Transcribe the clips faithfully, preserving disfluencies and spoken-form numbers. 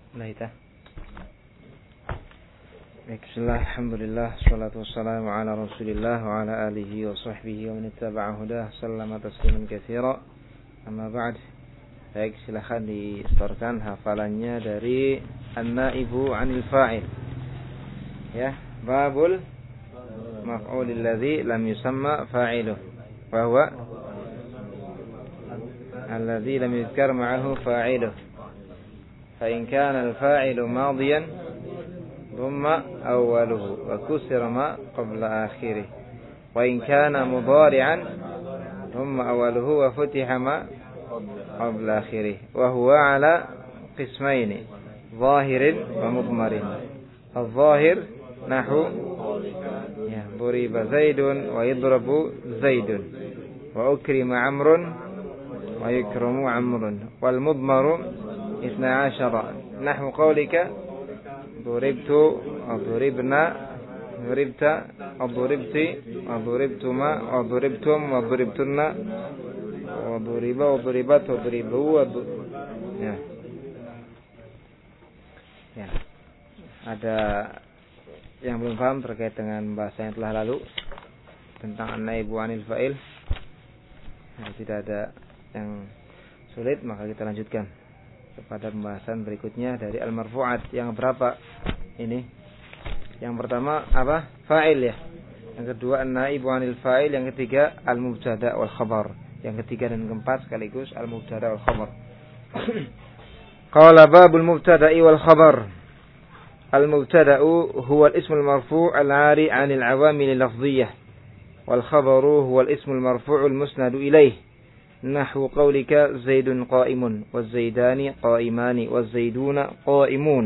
Naita. Bismillah, alhamdulillah, salatu wassalamu ala rasulillah wa ala alihi wa sahbihi wa man ittaba'a hudah sallama tasliman katsira. Amma ba'd. Baik, silakan distorkan hafalannya dari an-naibu 'anil fa'il. Ya, babul maf'ulil ladzi lam yusamma fa'iluh. Wa huwa alladzi lam yuzkar ma'ahu fa'iluh. فإن كان الفاعل ماضيا ضم أوله وكسر ما قبل آخره وإن كان مضارعا ضم أوله وفتح ما قبل آخره وهو على قسمين ظاهر ومضمر. الظاهر نحو ضرب زيد ويضرب زيد وأكرم عمرو ويكرم عمرو. والمضمر اثنا عشر نحو قولك ضربت وضربنا ضربت وضربت وضربتما وضربتم وضربتن وضرب وضربت وضربوا ya. Ya. Ada yang belum paham terkait dengan bahasa yang telah lalu tentang an-naibu 'anil fa'il? Nah, tidak ada yang sulit, maka kita lanjutkan kepada pembahasan berikutnya dari al-marfu'at. Yang berapa ini? Yang pertama apa? Fa'il ya. Yang kedua an-naibu 'anil fa'il. Yang ketiga al-mubtada' wal khabar. Yang ketiga dan keempat sekaligus al-mubtada' wal khabar. Qala babul mubtada'i wal khabar. Al-mubtada'u huwa al-ismu al-marfu' al-'ari 'anil 'awamil lafdhiyyah. Wal khabaru huwa al-ismu al-marfu' al-musnadu ilayh. نحو قولك زيد قائم والزيدان قائمان والزيدون قائمون.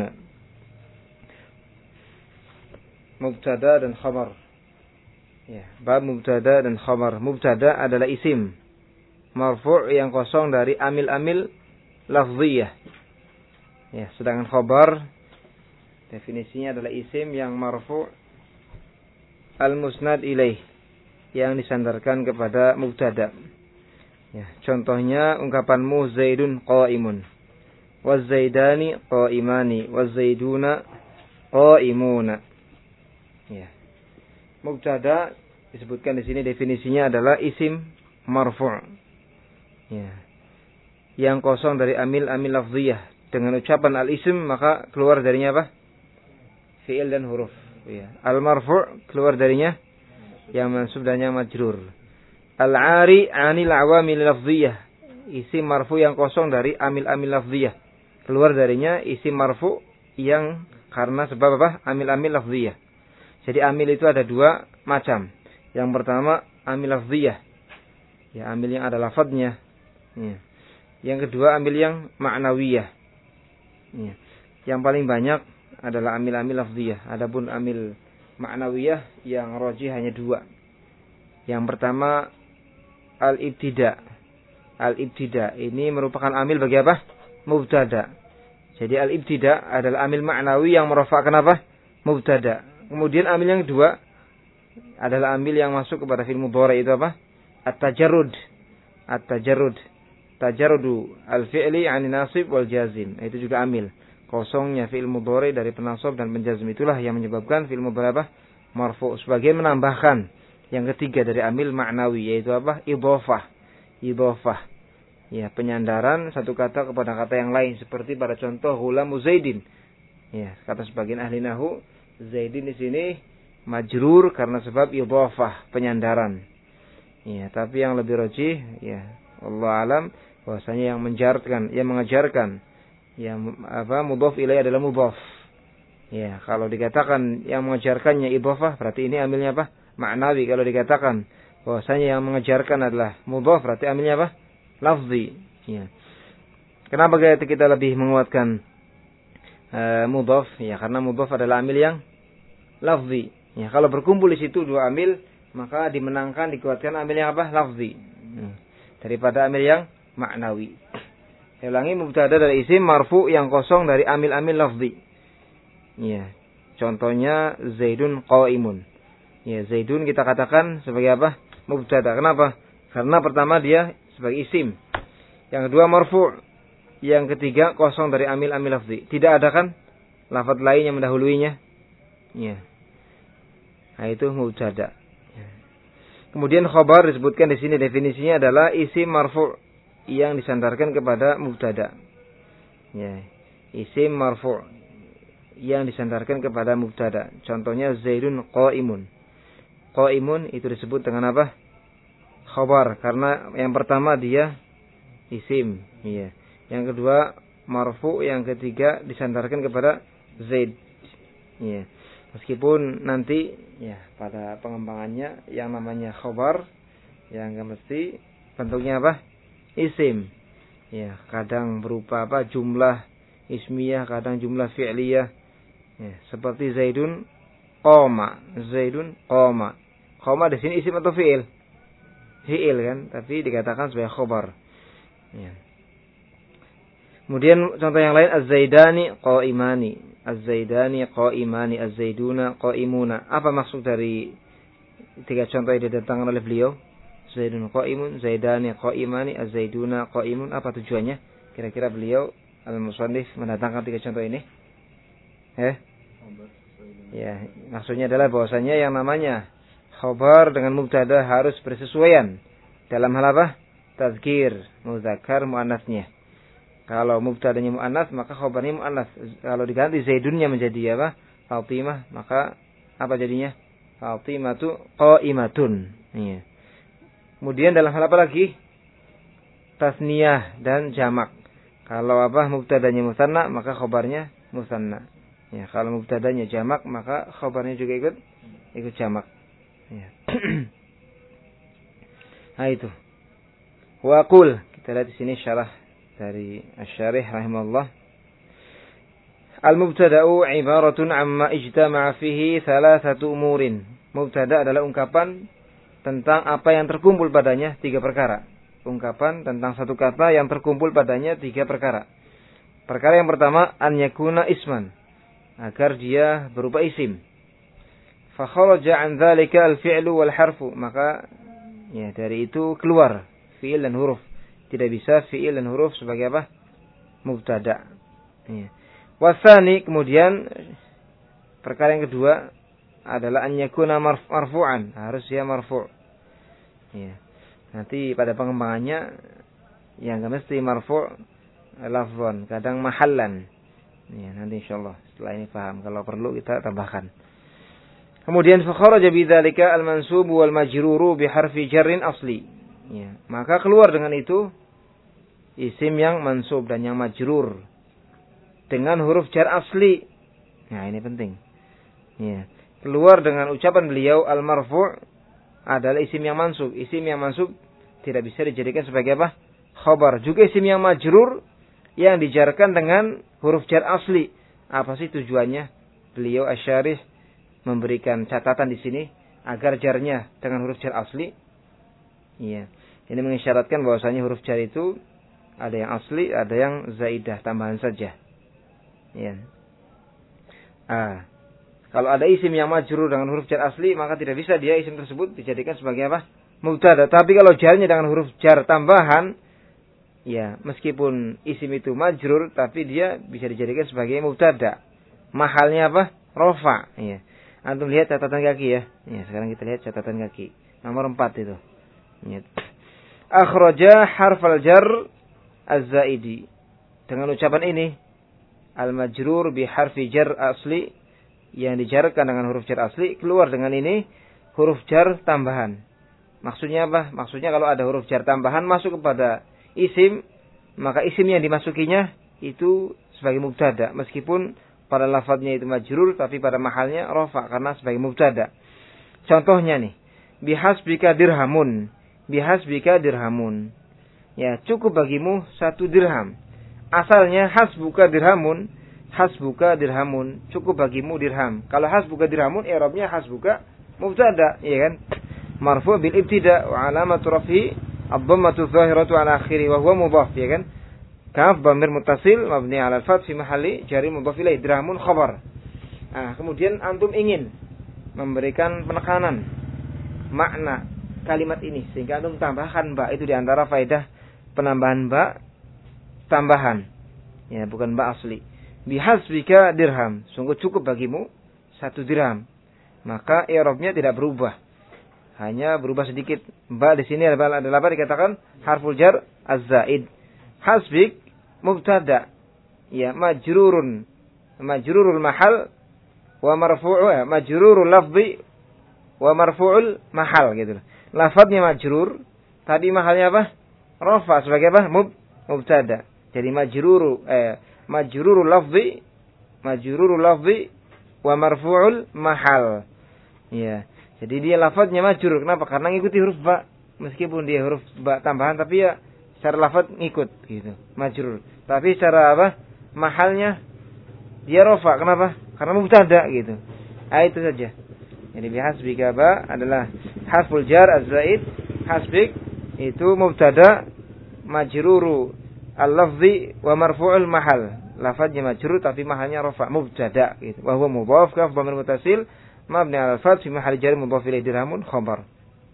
Mubtada dan khabar. Ya, bab mubtada dan khabar. Mubtada adalah isim marfu' yang kosong dari amil-amil lafziyah. Ya, sedangkan khabar definisinya adalah isim yang marfu' al-musnad ilaih, yang disandarkan kepada mubtada. Ya, contohnya ungkapanmu Zaidun qaimun, waz-zaidani qaimani, waz-zaiduna qaimuna. Ya. Mubtada disebutkan di sini definisinya adalah isim marfu'. Ya. Yang kosong dari amil-amil lafziyah. Dengan ucapan al-isim maka keluar darinya apa? Fi'il dan huruf. Ya. Al-marfu' keluar darinya yang mansub dan yang majrur. Al-'ari 'anil 'awamil lafdhiyah, isim marfu yang kosong dari amil-amil lafdhiyah. Keluar darinya isim marfu yang karena sebab apa? Amil-amil lafdhiyah. Jadi amil itu ada dua macam. Yang pertama amil lafdhiyah. Ya, amil yang ada lafadznya. Ya. Yang kedua amil yang ma'nawiyah. Ya. Yang paling banyak adalah amil-amil lafdhiyah. Adapun amil ma'nawiyah yang rajih hanya dua. Yang pertama al-ibtida. Al-ibtida ini merupakan amil bagi apa? Mubtada. Jadi al-ibtida adalah amil ma'nawi yang merofakkan apa? Mubtada. Kemudian amil yang kedua adalah amil yang masuk kepada fi'il mudhari, itu apa? At-tajarrud. At-tajarrud. Tajarrudu al-fi'li 'ani nasib wal jazim. Itu juga amil. Kosongnya fi'il mudhari dari penasab dan penjazm, itulah yang menyebabkan fi'il mudhari apa? Marfu'. Sebagai menambahkan yang ketiga dari amil ma'nawi, yaitu apa? Idhofah. Idhofah. Ya, penyandaran satu kata kepada kata yang lain, seperti pada contoh ghulamu Zaidin. Ya, kata sebagian ahli nahwu, Zaidin di sini majrur karena sebab idhofah, penyandaran. Ya, tapi yang lebih rajih, ya, Allah alam, bahwasanya yang menjarkan, yang mengajarkan, yang apa? Mudhaf ilaih adalah mudhaf. Ya, kalau dikatakan yang mengajarkannya idhofah, berarti ini amilnya apa? Ma'nawi. Kalau dikatakan bahwasanya yang mengejarkan adalah mudhaf, berarti amilnya apa? Lafzi. Ya. Kenapa kita lebih menguatkan uh, mudhaf? Ya, karena mudhaf adalah amil yang lafzi. Ya, kalau berkumpul di situ dua amil, maka dimenangkan, dikuatkan amil yang apa? Lafzi. Ya. Daripada amil yang ma'nawi. Saya ulangi, mubtada dari isim marfu yang kosong dari amil-amil lafzi. Ya. Contohnya Zaidun qaimun. Ya, Zaidun kita katakan sebagai apa? Mubtada. Kenapa? Karena pertama dia sebagai isim. Yang kedua marfu'. yang ketiga kosong dari amil-amil lafzi. Tidak ada kan lafaz lain yang mendahuluinya. Ya. Nah, itu mubtada. Ya. Kemudian khabar disebutkan di sini definisinya adalah isim marfu' yang disandarkan kepada mubtada. Ya. Isim marfu' yang disandarkan kepada mubtada. Contohnya Zaidun qaimun. Qaimun itu disebut dengan apa? Khabar, karena yang pertama dia isim, iya. Yang kedua marfu, yang ketiga disandarkan kepada Zaid. Iya. Meskipun nanti ya pada pengembangannya yang namanya khabar yang enggak mesti bentuknya apa? Isim. Ya, kadang berupa apa? Jumlah ismiyah, kadang jumlah fi'liyah. Ya, seperti Zaidun qoma, Zaidun qoma. Qoma di sini isim atau fi'il? Fi'il kan, tapi dikatakan sebagai khabar. Ya. Kemudian contoh yang lain az-zaidani qaimani, az-zaidani qaimani, az-zaiduna qaimuna. Apa maksud dari tiga contoh yang didatangkan oleh beliau? Zaidun qaimun, zaidani qaimani, az-zaiduna qaimun. Apa tujuannya? Kira-kira beliau al-musannif mendatangkan tiga contoh ini? Eh? Ya, maksudnya adalah bahwasanya yang namanya khabar dengan mubtada harus bersesuaian dalam hal apa? Tazkir, muzakkar, muannasnya. Kalau mubtadanya muannas maka khabarnya muannas. Kalau diganti zaidunnya menjadi apa? Fatimah, maka apa jadinya? Fatimatu qaimatun. Iya. Kemudian dalam hal apa lagi? Tasniyah dan jamak. Kalau apa? Mubtadanya musanna maka khabarnya musanna. Ya, kalau mubtadanya jamak maka khabarnya juga ikut ikut jamak. Ya. Nah itu. Wa qul, kita lihat di sini syarah dari Asy-Syarih rahimahullah. Al-mubtada'u ibaratun amma ijtama'a fihi thalathatu umurin. Mubtada' adalah ungkapan tentang apa yang terkumpul padanya tiga perkara. Ungkapan tentang satu kata yang terkumpul padanya tiga perkara. Perkara yang pertama an yakuna isman, agar dia berupa isim. Fa kharaja an dzalika al-fi'lu wal harfu, maka ya dari itu keluar fi'il dan huruf. Tidak bisa fi'il dan huruf sebagai apa? Mubtada'. Ya. Wasani, kemudian perkara yang kedua adalah an yakuna marfu'an, harus dia marfu'. Ya. Nanti pada pengembangannya yang enggak mesti marfu' lafzan, kadang mahallan. Ya, nanti insyaallah setelah ini paham, kalau perlu kita tambahkan. Kemudian fa kharaja bidzalika al-mansub wal majruru bi harfi jarrin asli. Ya, maka keluar dengan itu isim yang mansub dan yang majrur dengan huruf jar asli. Nah, ini penting. Ya, keluar dengan ucapan beliau al-marfu' adalah isim yang mansub. Isim yang mansub tidak bisa dijadikan sebagai apa? Khabar. Juga isim yang majrur yang dijarkan dengan huruf jar asli. Apa sih tujuannya? Beliau Asy-Syarih memberikan catatan di sini agar jarnya dengan huruf jar asli. Iya. Ini mengisyaratkan bahwasanya huruf jar itu ada yang asli, ada yang zaidah, tambahan saja. Iya. Ah. Kalau ada isim yang majrur dengan huruf jar asli, maka tidak bisa dia isim tersebut dijadikan sebagai apa? Mubtada. Tapi kalau jarnya dengan huruf jar tambahan, ya, meskipun isim itu majrur, tapi dia bisa dijadikan sebagai mubtada. Mahalnya apa? Rafa. Iya. Antum lihat catatan kaki ya. Ya, sekarang kita lihat catatan kaki. Nomor empat itu. Ya. Akhraja harfal jar az-zaidi. Dengan ucapan ini, al-majrur bi harfi jar asli, yang dijarkan dengan huruf jar asli, keluar dengan ini huruf jar tambahan. Maksudnya apa? Maksudnya kalau ada huruf jar tambahan masuk kepada isim, maka isim yang dimasukinya itu sebagai mubtada, meskipun pada lafadznya itu majrur, tapi pada mahalnya rafa karena sebagai mubtada. Contohnya nih, bihasbika dirhamun, bihasbika dirhamun. Ya, cukup bagimu satu dirham. Asalnya hasbuka dirhamun, hasbuka dirhamun, cukup bagimu dirham. Kalau hasbuka dirhamun, i'rabnya hasbuka mubtada, ya kan? Marfu' bil ibtida wa alamatu raf'i ad-dhammatu dzahiratu ala akhirih wa huwa mudhaf, ya kan? Kaf dhamir muttasil mabni 'ala al-fath fi mahalli jari mudhaf ilaih, dirhamun khabar. Nah, kemudian antum ingin memberikan penekanan makna kalimat ini sehingga antum tambahkan ba, itu di antara faedah penambahan ba tambahan. Ya, bukan ba asli. Bihasbika dirham. Sungguh cukup bagimu satu dirham. Maka i'rabnya tidak berubah. Hanya berubah sedikit. Ba di sini adalah apa dikatakan harful jar az-zaid. Hasbik mubtada. Ya, majrurun. Majrurul mahal wa marfu'u ya, majrurul lafzi wa marfu'ul mahal gitu. Lafadznya majrur, tadi mahalnya apa? Rafa sebagai apa? Mub, mubtada. Jadi majruru eh majrurul lafzi majrurul lafzi wa marfu'ul mahal. Ya. Jadi dia lafadznya majrur. Kenapa? Karena ngikuti huruf ba. Meskipun dia huruf ba tambahan tapi ya secara lafadz ngikut gitu. Majrur. Tapi secara apa? Mahalnya dia rafa. Kenapa? Karena mubtada gitu. Ah, itu saja. Jadi bihasbika ba adalah harful jar az-zaid. Hasbik itu mubtada majruru al-lafzi wa marfu'ul mahal. Lafadznya majrur tapi mahalnya rafa mubtada gitu. Wa huwa mudhaf kaf dhamir muttasil mabni 'ala al-fath fi mahall jar mudhaf ilayhi dirhamun khabar.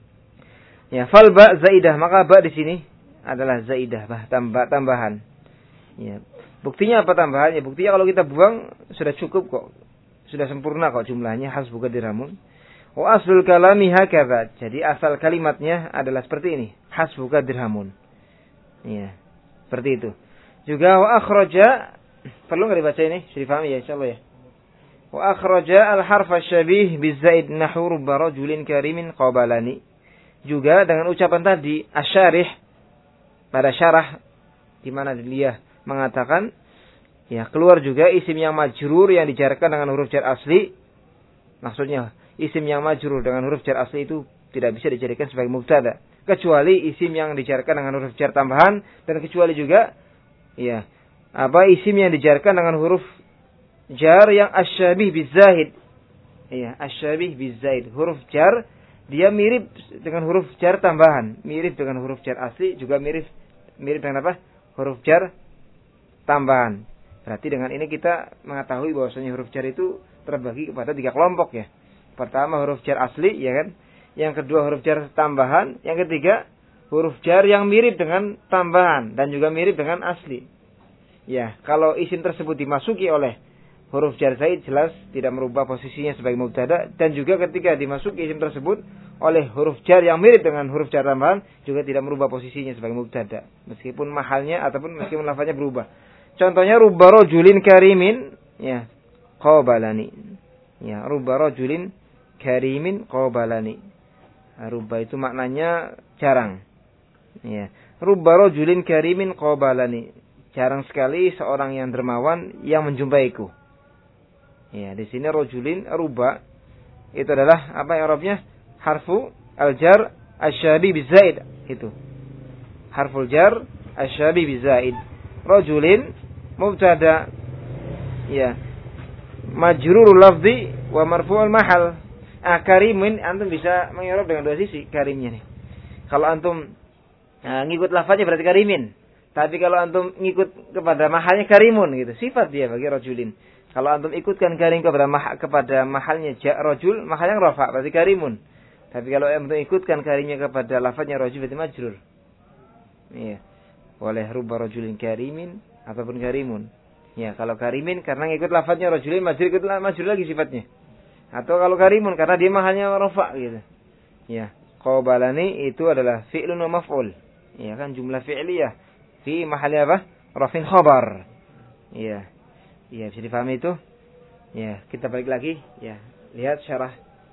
Ya, fal ba zaidah, maka ba di sini adalah zaidah, bah tambah tambahan. Ya. Buktinya apa tambahannya? Buktinya kalau kita buang sudah cukup kok. Sudah sempurna kok jumlahnya hasbuka dirhamun. Wa aslul kalami hakadha. Jadi asal kalimatnya adalah seperti ini. Hasbuka dirhamun. Ya. Seperti itu. Juga wa akhraja, perlu enggak dibaca ini? Sudah difahami ya insyaallah ya. Wa akhraja al-harfa syabih bizaid nahwu rubba rajulin karimin qabalani. Juga dengan ucapan tadi asyarih pada syarah di mana dia mengatakan ya keluar juga isim yang majrur yang dijarkan dengan huruf jar asli. Maksudnya isim yang majrur dengan huruf jar asli itu tidak bisa dijadikan sebagai mubtada kecuali isim yang dijarkan dengan huruf jar tambahan, dan kecuali juga ya apa isim yang dijarkan dengan huruf jar yang asyabih bizahid. Ya, asyabih bizahid, huruf jar dia mirip dengan huruf jar tambahan, mirip dengan huruf jar asli, juga mirip mirip dengan apa? Huruf jar tambahan. Berarti dengan ini kita mengetahui bahwasanya huruf jar itu terbagi kepada tiga kelompok ya. Pertama huruf jar asli ya kan. Yang kedua huruf jar tambahan. Yang ketiga huruf jar yang mirip dengan tambahan dan juga mirip dengan asli. Ya, kalau isim tersebut dimasuki oleh huruf jar zaid jelas tidak merubah posisinya sebagai mubtada, dan juga ketika dimasuki isim tersebut oleh huruf jar yang mirip dengan huruf jar tambahan juga tidak merubah posisinya sebagai mubtada meskipun mahalnya ataupun meskipun lafaznya berubah. Contohnya rubba rajulin karimin ya qabalani. Ya, rubba rajulin karimin qabalani. Rubba itu maknanya jarang. Ya, rubba rajulin karimin qabalani. Jarang sekali seorang yang dermawan yang menjumpaiku. Ya, di sini rajulin rubba itu adalah apa i'rabnya? Harfu al-jar asy-syabi bizaid itu. Harful jar asy-syabi bizaid. Rajulin mubtada ya majrurul lafzi wa marfu'ul mahal. Ah, karimin antum bisa mengirab dengan dua sisi karimnya nih. Kalau antum nah, ngikut lafaznya berarti karimin. Tapi kalau antum ngikut kepada mahalnya karimun gitu. Sifat dia bagi rajulin. Kalau antum ikutkan karim kepada mah, kepada mahalnya ja rajul, mahalnya rafa berarti karimun. Tapi kalau antum ikutkan karimnya kepada lafaznya rajul berarti majrur. Iya. Boleh rubba rajulin karimin ataupun karimun. Ya, kalau karimin karena ngikut lafaznya rajulin, majrur ikut majrur lagi sifatnya. Atau kalau karimun karena dia mahalnya rafa gitu. Ya, qabalani itu adalah fi'lun wa maf'ul. Ya kan jumlah fi'liyah fi mahalnya apa? Rafin khabar. Ya. Ya, bisa difahami itu? Ya, kita balik lagi. Ya, lihat syarah.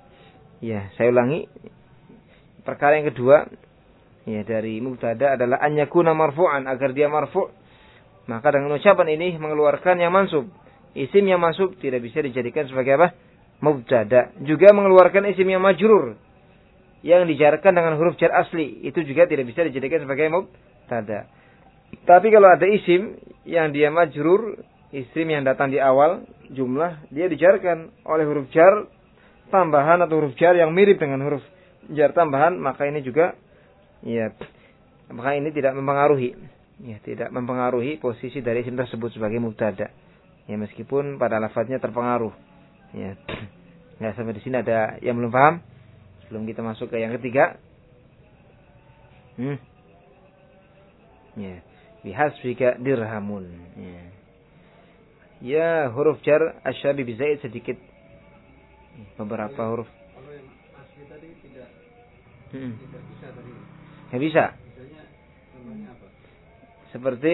Ya, saya ulangi. Perkara yang kedua ya dari mubtada adalah an yakuna marfu'an, agar dia marfu'. Maka dengan ucapan ini mengeluarkan yang mansub. Isim yang mansub tidak bisa dijadikan sebagai apa? Mubtada. Juga mengeluarkan isim yang majrur yang dijarkan dengan huruf jar asli, itu juga tidak bisa dijadikan sebagai mubtada. Tapi kalau ada isim yang dia majrur, isim yang datang di awal jumlah, dia dijarkan oleh huruf jar tambahan atau huruf jar yang mirip dengan huruf jar tambahan, maka ini juga ya maka ini tidak mempengaruhi ya tidak mempengaruhi posisi dari isim tersebut sebagai mubtada. Ya, meskipun pada lafaznya terpengaruh. Ya. Ya, sampai di sini ada yang belum paham? Sebelum kita masuk ke yang ketiga. Hmm. Ya. bihasbika dirhamun. Ya, ya huruf jar asyari bi zaid sedikit. Beberapa huruf. Kalau yang asli tadi tidak Hmm. tidak bisa tadi. Ya bisa. Misalnya contohnya apa? Seperti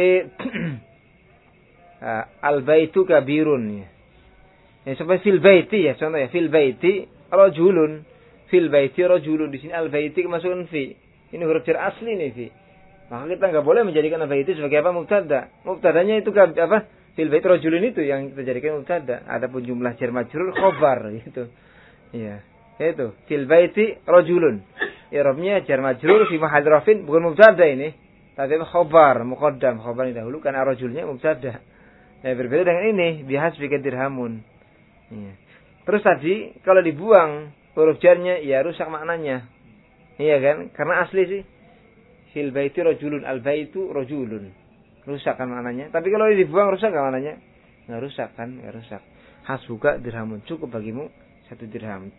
uh, al-baitu kabirun ya. Ya seperti fil baiti ya, contoh ya fil baiti rajulun. Fil baiti rajulun, di sini al-baiti kemasukan fi. Ini huruf jar asli nih fi. Maka kita enggak boleh menjadikan al-baiti sebagai apa? Mubtada. Mubtadanya itu apa? Fil baiti rajulun itu yang kita jadikan mubtada. Adapun jumlah jar majrur khabar gitu. Iya. Itu fil baiti rajulun. I'rabnya jar majrur fi mahall rafin, bukan mubtada ini. Tapi khabar, muqaddam, khabar yang dahulu kan rajulnya mubtada. Nah, berbeda dengan ini, bihasbika dirhamun. Iya. Terus tadi kalau dibuang huruf jarnya ya rusak maknanya. Iya kan? Karena asli sih fil baiti rajulun, al baitu rajulun. Rusak kan maknanya. Tapi kalau dibuang rusak kan maknanya? Enggak rusak kan? Enggak rusak. Hasbuka dirhamun, cukup bagimu satu dirham.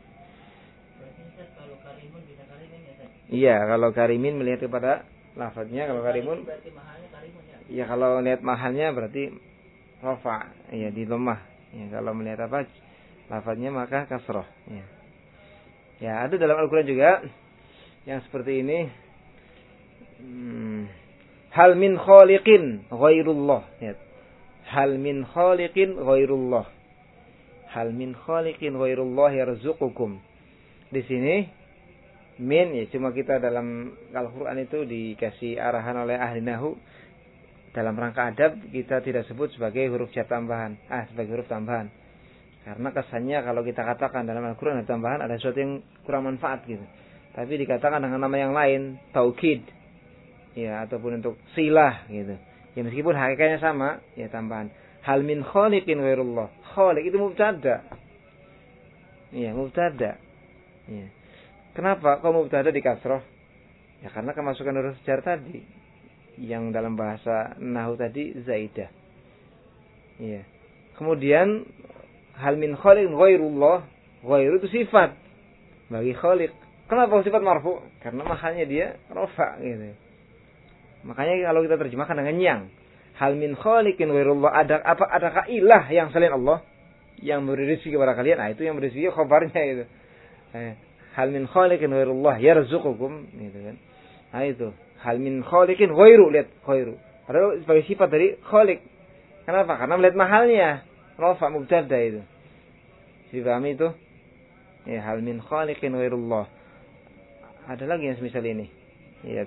Iya, kalau karimin melihat kepada lafadznya, kalau karimun ya kalau lihat mahalnya berarti rafa, ya di lemah. Ya, kalau melihat apa lafadznya maka kasroh. Ya. Ya, ada dalam Al-Quran juga yang seperti ini. Hmm. Hal min khaliqin ghairullah. Ya. Hal min khaliqin ghairullah. Hal min khaliqin ghairullah yarzuqukum. Di sini min ya cuma kita dalam Al-Quran itu dikasih arahan oleh ahli nahwu. Dalam rangka adab kita tidak sebut sebagai huruf jar tambahan. Ah, sebagai huruf tambahan. Karena kesannya kalau kita katakan dalam Al-Quran ada tambahan, ada sesuatu yang kurang manfaat gitu. Tapi dikatakan dengan nama yang lain, taukid, ya ataupun untuk silah gitu. Ya meskipun hakikatnya sama, ya tambahan. Hal min khaliqin ghairullah. Khaliq itu mubtada. Iya, mubtada. Ya. Kenapa kok mubtada di kasroh? Ya karena kemasukan huruf jar tadi yang dalam bahasa nahwu tadi zaidah. Iya. Kemudian hal min khaliq ghairullah, ghairu itu sifat bagi khaliq. Kenapa sifat marfu? Karena makanya dia rafa gitu. Makanya kalau kita terjemahkan dengan yang hal min khaliqin ghairullah, ada apa adakah ilah yang selain Allah yang memberi rezeki kepada kalian? Nah, itu yang memberi rezeki khabarnya gitu. Eh, hal min khaliqin ghairullah yarzuqukum gitu kan. Nah, itu hal min khaliqin ghairu, lihat ghairu. Padahal sebagai sifat dari khaliq. Kenapa? Karena melihat mahalnya. Rafa mubtada itu. Dipahami itu? Ya, hal min khaliqin ghairullah. Ada lagi yang semisal ini. Ya.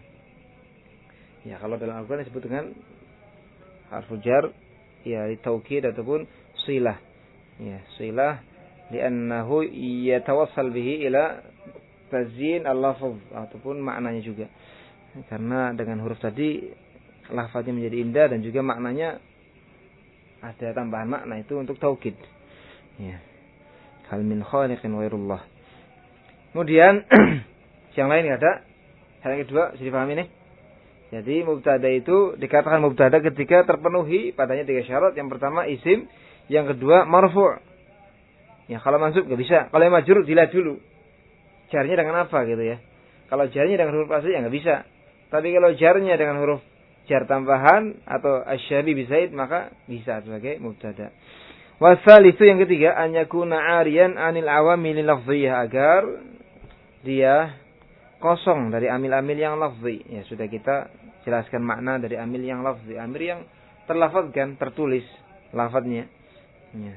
Ya, kalau dalam Al-Qur'an disebut dengan harfu jar, ya taukid ataupun silah. Ya, silah li'annahu yatawassal bihi ila tazyin al-lafz ataupun maknanya juga. Karena dengan huruf tadi lafaznya menjadi indah dan juga maknanya ada tambahan makna itu untuk taukid. Ya. Hal min khaliqin ghairullah. Kemudian yang lain ada. Hal yang kedua, bisa dipahami nih. Jadi mubtada itu dikatakan mubtada ketika terpenuhi padanya tiga syarat. Yang pertama isim, yang kedua marfu'. Ya kalau mansub enggak bisa. Kalau yang majrur dilihat dulu. Jarnya dengan apa gitu ya. Kalau jarnya dengan huruf asli ya enggak bisa. Tapi kalau jarnya dengan huruf jar tambahan atau asyabi bisaid maka bisa sebagai mubtada. Wasal itu yang ketiga an yakuna ariyan anil awamil lafziyah, agar dia kosong dari amil-amil yang lafzi. Ya sudah kita jelaskan makna dari amil yang lafzi. Amil yang terlafazkan, tertulis lafadznya. Ya.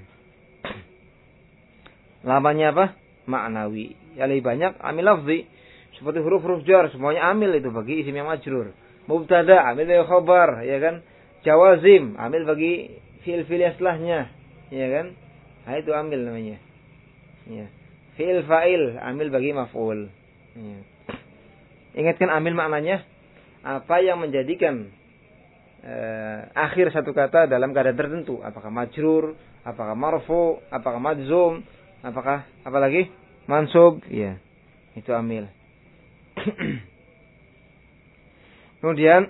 Lamanya apa? Maknawi. Ya lebih banyak amil lafzi. Seperti huruf-huruf jar semuanya amil itu bagi isim yang majrur. Mubtada amil bagi khabar, ya kan? Jawazim amil bagi fi'il-fi'il yang setelahnya, ya kan? Nah itu amil namanya. Ya. Fi'il fa'il amil bagi maf'ul. Ya. Ingatkan amil maknanya apa yang menjadikan eh, akhir satu kata dalam keadaan tertentu, apakah majrur, apakah marfu, apakah madzum, apakah apa lagi? Mansub, ya. Itu amil. Kemudian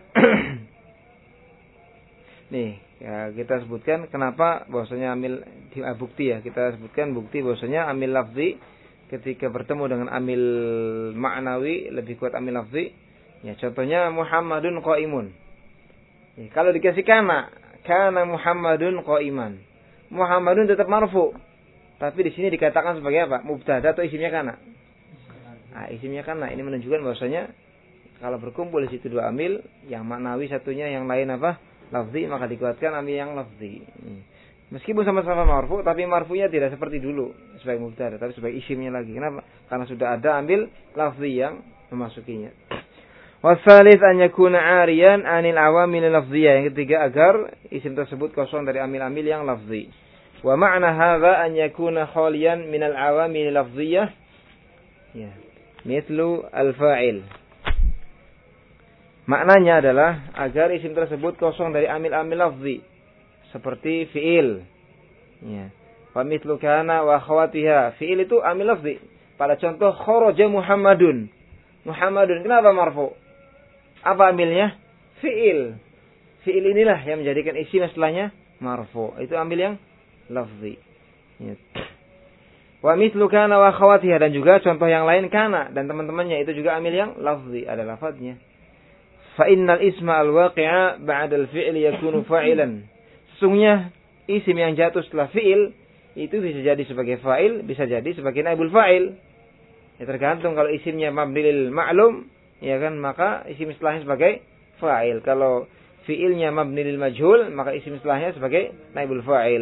nih ya, kita sebutkan kenapa bahwasanya amil di bukti ya, kita sebutkan bukti bahwasanya amil lafzi ketika bertemu dengan amil maknawi lebih kuat amil lafzi. Ya contohnya Muhammadun qaimun. Ya, kalau dikasih kana, kana Muhammadun qa'iman. Muhammadun tetap marfu. Tapi di sini dikatakan sebagai apa? Mubtada atau isimnya kana? Ah, isimnya kana. Ini menunjukkan bahwasanya kalau berkumpul di situ dua amil, yang maknawi satunya, yang lain apa? Lafzi, maka dikuatkan amil yang lafzi. Meskipun sama-sama marfu, tapi marfunya tidak seperti dulu sebagai mubtada, tapi sebagai isimnya lagi. Kenapa? Karena sudah ada amil lafzi yang memasukinya. Wasalits an yakuna 'ariyan 'anil awamil lafziyah. Yang ketiga, agar isim tersebut kosong dari amil-amil yang lafzi. Wa ma'na hadza an yakuna khaliyan min al-awamil lafziyah. Ya. Mithlu al-fa'il. Maknanya adalah agar isim tersebut kosong dari amil-amil lafzi seperti fi'il. Ya. Wa mithlu kana wa akhawatiha. Fi'il itu amil lafzi. Pada contoh kharaja Muhammadun. Muhammadun kenapa marfu? Apa amilnya? Fi'il. Fi'il inilah yang menjadikan isim setelahnya marfu. Itu amil yang lafzi. Ya. Wa mithlu kana wa akhawatiha, dan juga contoh yang lain kana dan teman-temannya itu juga amil yang lafzi, ada lafadznya. Fa innal isma al-waqi'a ba'da al-fi'l yakunu fa'ilan. Sesungguhnya isim yang jatuh setelah fi'il itu bisa jadi sebagai fa'il, bisa jadi sebagai naibul fa'il. Ya, tergantung. Kalau isimnya mabni lil ma'lum, ya kan, maka isim setelahnya sebagai fa'il. Kalau fi'ilnya mabni lil majhul, maka isim setelahnya sebagai naibul fa'il.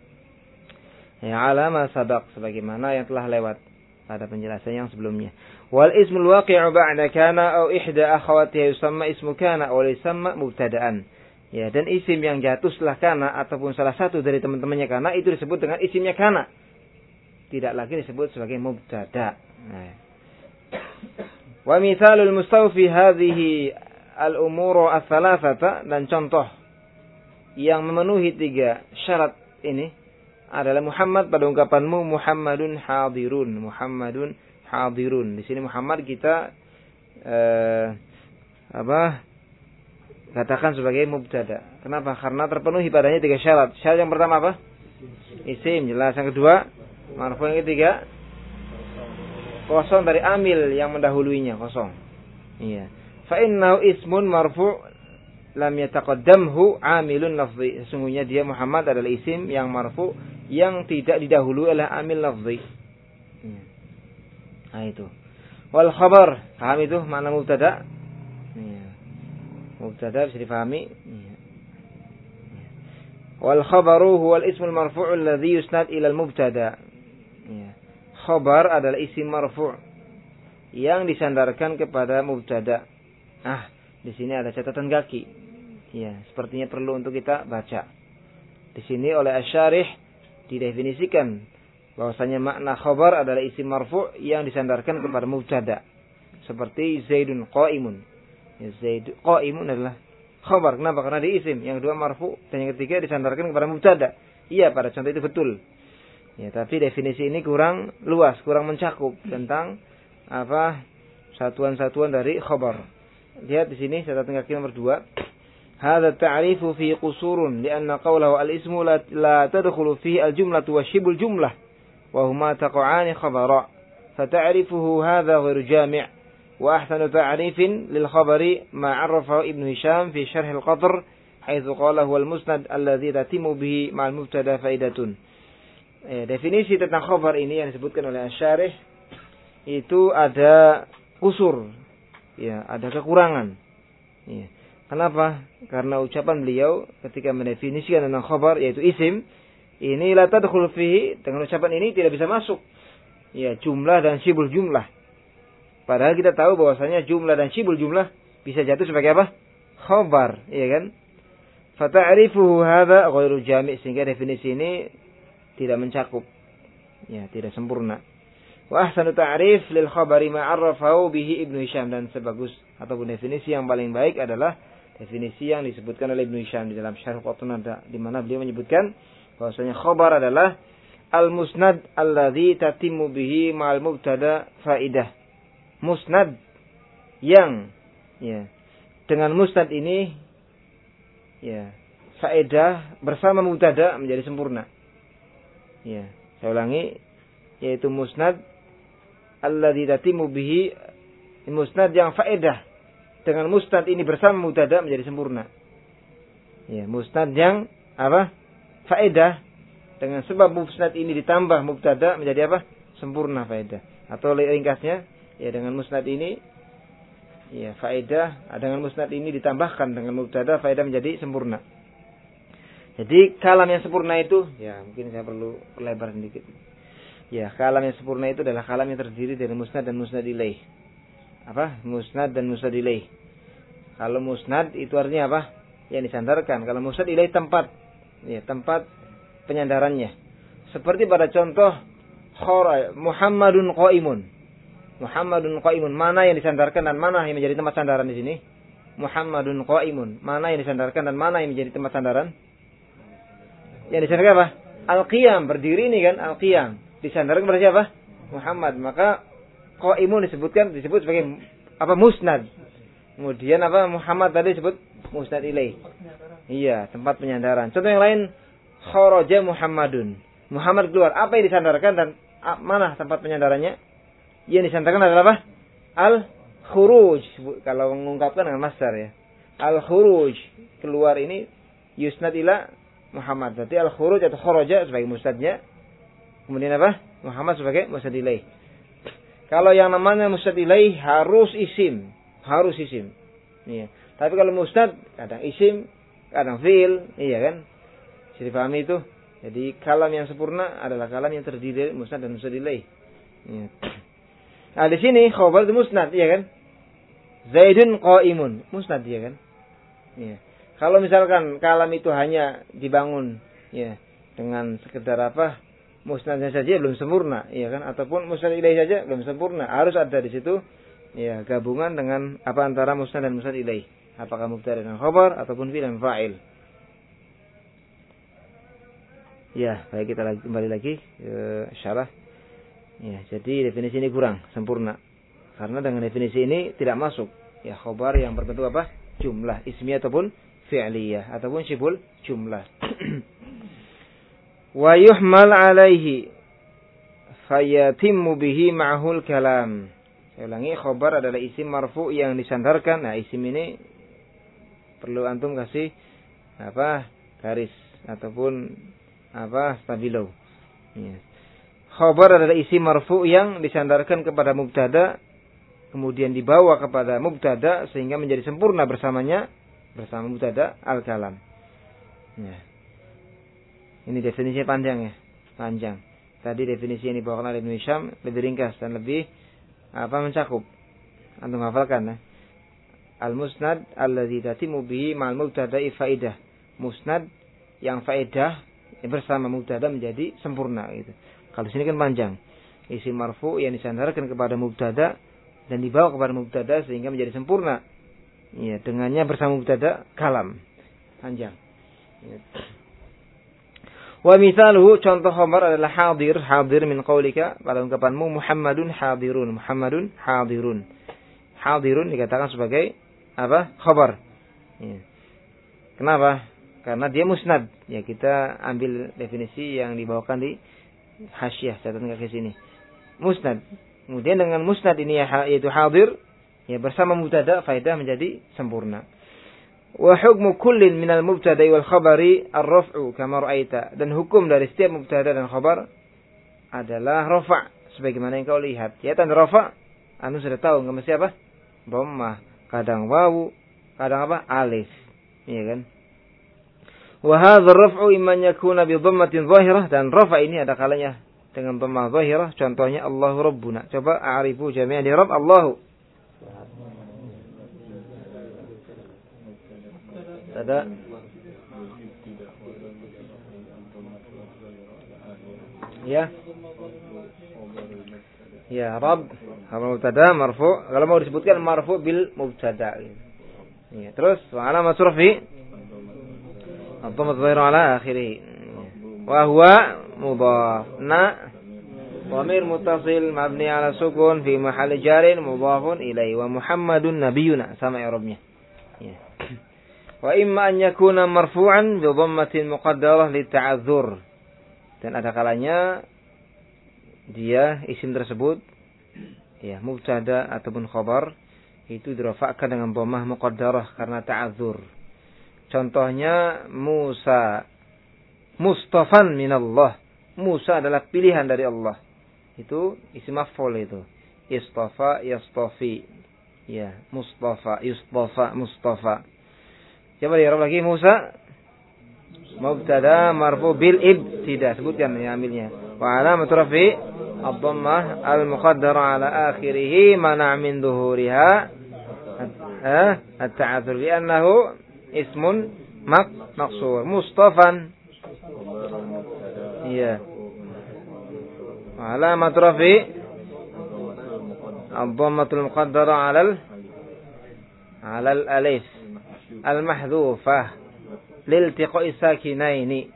Ya, alama sabaq, sebagaimana yang telah lewat pada penjelasan yang sebelumnya. Wal ismul waqi'u ba'da kana aw ihda akhawatiha yusamma ismu kana wa yusamma mubtada'an. Ya, dan isim yang jatuh setelah kana ataupun salah satu dari teman-temannya kana itu disebut dengan isimnya kana. Tidak lagi disebut sebagai mubtada'. Nah. Wa mithalul mustawfi hadhihi al-umur ats-tsalatsata, dan contoh yang memenuhi tiga syarat ini adalah Muhammad pada ungkapanmu Muhammadun hadirun, Muhammadun hadirun. Di sini Muhammad kita eh, apa? Katakan sebagai mubtada. Kenapa? Karena terpenuhi padanya tiga syarat. Syarat yang pertama apa? Isim, jelas. Yang kedua, marfu. Yang ketiga, kosong dari amil yang mendahuluinya, kosong. Iya. Fa innahu ismun marfu' lam yataqaddamhu amilun lafzi. Sesungguhnya dia Muhammad adalah isim yang marfu yang tidak didahului oleh amil lafzi. Iya. Nah itu. Wal khabar, paham itu makna mubtada? Iya. Mubtada bisa difahami. Iya. Wal khabaru huwa al-ismul marfu' alladhi yusnad ila al-mubtada. Iya. Khabar adalah isim marfu' yang disandarkan kepada mubtada. Ah, di sini ada catatan kaki. Ya, sepertinya perlu untuk kita baca. Di sini oleh asy-syarih didefinisikan bahwasanya makna khabar adalah isim marfu' yang disandarkan kepada mubtada. Seperti Zaidun qa'imun. Ya, Zaid qa'imun adalah khabar. Kenapa? Karena di isim. Yang kedua marfu' dan yang ketiga disandarkan kepada mubtada. Iya, pada contoh itu betul. Ya, tapi definisi ini kurang luas, kurang mencakup tentang apa satuan-satuan dari khabar. Lihat di sini catatan kaki nomor dua. Hadza ta'rifu fi qusurun li'anna qawlahu al-ismu la, la tadkhulu fihi al-jumlatu wa shibul jumlah wa huma taqa'ani khabara. Fata'rifuhu hadza ghairu jami'. Wa ahsanu ta'rifin lil khabari ma 'arrafahu Ibnu Hisham fi syarh al-Qatr haitsu qala huwa al-musnad alladhi tatimu bihi ma'al mubtada faidatun. Eh, definisi tentang khabar ini yang disebutkan oleh asy-syarih itu ada kusur, ya, ada kekurangan. Ya. Kenapa? Karena ucapan beliau ketika mendefinisikan tentang khabar yaitu isim, ini la tadkhul fihi, dengan ucapan ini tidak bisa masuk ya jumlah dan syibul jumlah. Padahal kita tahu bahwasanya jumlah dan syibul jumlah bisa jatuh sebagai apa? Khabar, ya kan? Fata'rifuhu hadza ghairu jami', sehingga definisi ini tidak mencakup, ya, tidak sempurna. Wa ahsanu ta'rif lil khabari ma 'arrafahu bihi Ibnu Hisham, dan sebagus ataupun definisi yang paling baik adalah definisi yang disebutkan oleh Ibnu Hisham di dalam Syarh Qatnada, di mana beliau menyebutkan bahwasanya khabar adalah al-musnad alladzi tatimmu bihi ma'al mubtada faidah. Musnad yang, ya, dengan musnad ini, ya, faedah bersama mubtada menjadi sempurna. Ya, saya ulangi, yaitu musnad alladzi tatimmu bihi, musnad yang faedah dengan musnad ini bersama mubtada menjadi sempurna. Ya, musnad yang apa? Faedah. Dengan sebab musnad ini ditambah mubtada menjadi apa? Sempurna faedah. Atau ringkasnya, ya dengan musnad ini ya faedah, dengan musnad ini ditambahkan dengan mubtada faedah menjadi sempurna. Jadi kalam yang sempurna itu, ya mungkin saya perlu lebar sedikit. Ya, kalam yang sempurna itu adalah kalam yang terdiri dari musnad dan musnad ilaih. Apa? Musnad dan musnad ilaih. Kalau musnad itu artinya apa? Yang disandarkan. Kalau musnad ilaih tempat, ya tempat penyandarannya. Seperti pada contoh Muhammadun qaimun. Muhammadun qaimun, mana yang disandarkan dan mana yang menjadi tempat sandaran di sini? Muhammadun qaimun, mana yang disandarkan dan mana yang menjadi tempat sandaran? Yang disandarkan apa? Al-qiyam, berdiri ini kan al-qiyam. Disandarkan kepada siapa? Muhammad. Maka qaimun disebutkan disebut sebagai apa? Musnad. Kemudian apa? Muhammad tadi disebut musnad ilaih. Iya, tempat penyandaran. Contoh yang lain, kharaja Muhammadun. Muhammad keluar. Apa yang disandarkan dan mana tempat penyandarannya? Yang disandarkan adalah apa? Al-khuruj. Kalau mengungkapkan dengan masdar ya. Al-khuruj. Keluar ini yusnad ila Muhammad. Berarti al-khuruj atau kharaja sebagai musnadnya. Kemudian apa? Muhammad sebagai musnad ilaih. Kalau yang namanya musnad ilaih harus isim. Harus isim. Iya. Tapi kalau musnad kadang isim, kadang fi'il. Iya kan? Bisa dipahami itu. Jadi kalam yang sempurna adalah kalam yang terdiri dari musnad dan musnad ilaih. Iya. Nah di sini khabar itu musnad, iya kan? Zaidun qaimun, musnad dia kan? Iya. Kalau misalkan kalam itu hanya dibangun ya dengan sekedar apa? Musnadnya saja belum sempurna, iya kan? Ataupun musnad ilaih saja belum sempurna. Harus ada di situ ya gabungan dengan apa antara musnad dan musnad ilaih. Apakah mubtada dan khabar ataupun fi'il dan fa'il. Ya, baik kita lagi, kembali lagi ke syarah. Ya, jadi definisi ini kurang sempurna. Karena dengan definisi ini tidak masuk ya khabar yang berbentuk apa? Jumlah ismiyah ataupun fi'liyah ataupun syibul jumlah. Wa yuhmal alaihi fayatimmu bihi ma'hul kalam. Saya ulangi, khabar adalah isim marfu yang disandarkan. Nah, isim ini perlu antum kasih apa? Garis ataupun apa? Stabilo. Ya. Khabar adalah isim marfu yang disandarkan kepada mubtada kemudian dibawa kepada mubtada sehingga menjadi sempurna bersamanya bersama mubtada al-kalam. Ya. Ini definisinya panjang ya, panjang. Tadi definisi yang dibawakan oleh Ibnu Hisham lebih ringkas dan lebih apa mencakup. Antum hafalkan ya. Al-musnad alladzi tatimu bihi ma'al mubtada'i faidah. Musnad yang faedah bersama mubtada menjadi sempurna gitu. Kalau sini kan panjang. Isim marfu yang disandarkan kepada mubtada dan dibawa kepada mubtada sehingga menjadi sempurna. Ya, dengannya bersama mubtada kalam. Panjang. Ya. Wa mithaluhu, contoh khabar adalah hadir, hadir min qaulika, pada ungkapanmu Muhammadun hadirun, Muhammadun hadirun. Hadirun dikatakan sebagai apa? Khabar. Ya. Kenapa? Karena dia musnad. Ya, kita ambil definisi yang dibawakan di hasyiah catatan kaki sini. Musnad. Kemudian dengan musnad ini yaitu hadir, ya bersama mubtada faedah menjadi sempurna. Wa hukmu kullin minal mubtada'i wal khabari ar-raf'u kama ra'aita. Dan hukum dari setiap mubtada dan khabar adalah rafa' sebagaimana yang kau lihat. Ya, tanda rafa' anu sudah tahu enggak mesti apa? Dhammah, kadang wawu, kadang apa? Alif. Iya kan? Wa hadzal raf'u imman yakuna bi dhammatin zahirah, dan rafa' ini ada kalanya dengan dhammah zahirah. Contohnya Allahu Rabbuna. Coba a'rifu jami'an di Rabb Allahu. Ada ya ya Rabb khabar mubtada marfu, kalau mau disebutkan marfu bil mubtada ya. Terus wa alamat surfi ad-dhammah dhahira ala akhirih wa huwa mudhaf na dhamir muttasil mabni ala sukun fi mahalli jarin mudhafun ilaihi wa Muhammadun nabiyuna, sama i'rabnya ya. Wa imma an yakuna marfu'an bi dhammatin muqaddarah li ta'adzur. Dan ada kalanya dia isim tersebut ya mubtada ataupun khabar itu dirafa'kan dengan dhammah muqaddarah karena ta'adzur. Contohnya Musa. Mustafan minallah. Musa adalah pilihan dari Allah. Itu isim maf'ul itu. Istafa, yastafi. Ya, Mustafa, Yustafa, Mustafa. Coba diarab lagi Musa. Mubtada marfu bil ibtida. Sebutkan ya amilnya. Wa alamat rafi ad-dhammah al-muqaddara ala akhirih mana' min dhuhuriha eh at-ta'adzur bi annahu ismun mak maksur. Mustafan. Iya. Wa alamat rafi ad-dhammatul muqaddara 'alal 'alal alif al-mahdhufah liltiqa'i sakinaini.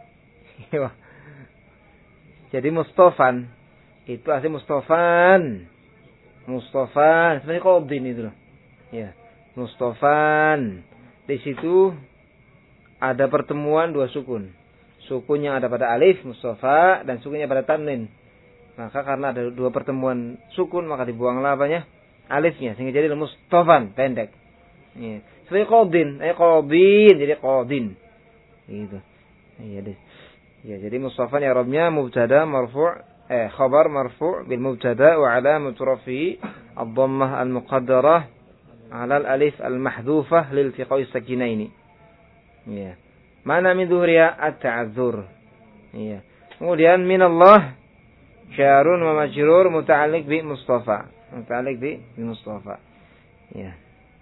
Jadi Mustafan itu asli Mustafan. Mustafan seperti Qadin itu loh. Ya. Mustafan. Di situ ada pertemuan dua sukun. Sukun yang ada pada alif Mustafa dan sukunnya pada tanwin. Maka karena ada dua pertemuan sukun maka dibuanglah apanya? Alifnya sehingga jadi Mustafan pendek. Ya. Seperti Qadin, eh Qadin jadi Qadin. Gitu. Iya deh. Ya, jadi Mustafan i'rabnya mubtada marfu' eh khabar marfu' bil mubtada wa alamatu rafi'i ad-dhammah al-muqaddarah 'ala al-alif al-mahdhufah lil iltiqa'i sakinaini. Ya. Mana min dhuhriya at-ta'adzur. Iya. Kemudian minallah syarun wa majrur muta'alliq bi Mustafa. Muta'alliq bi Mustafa. Ya.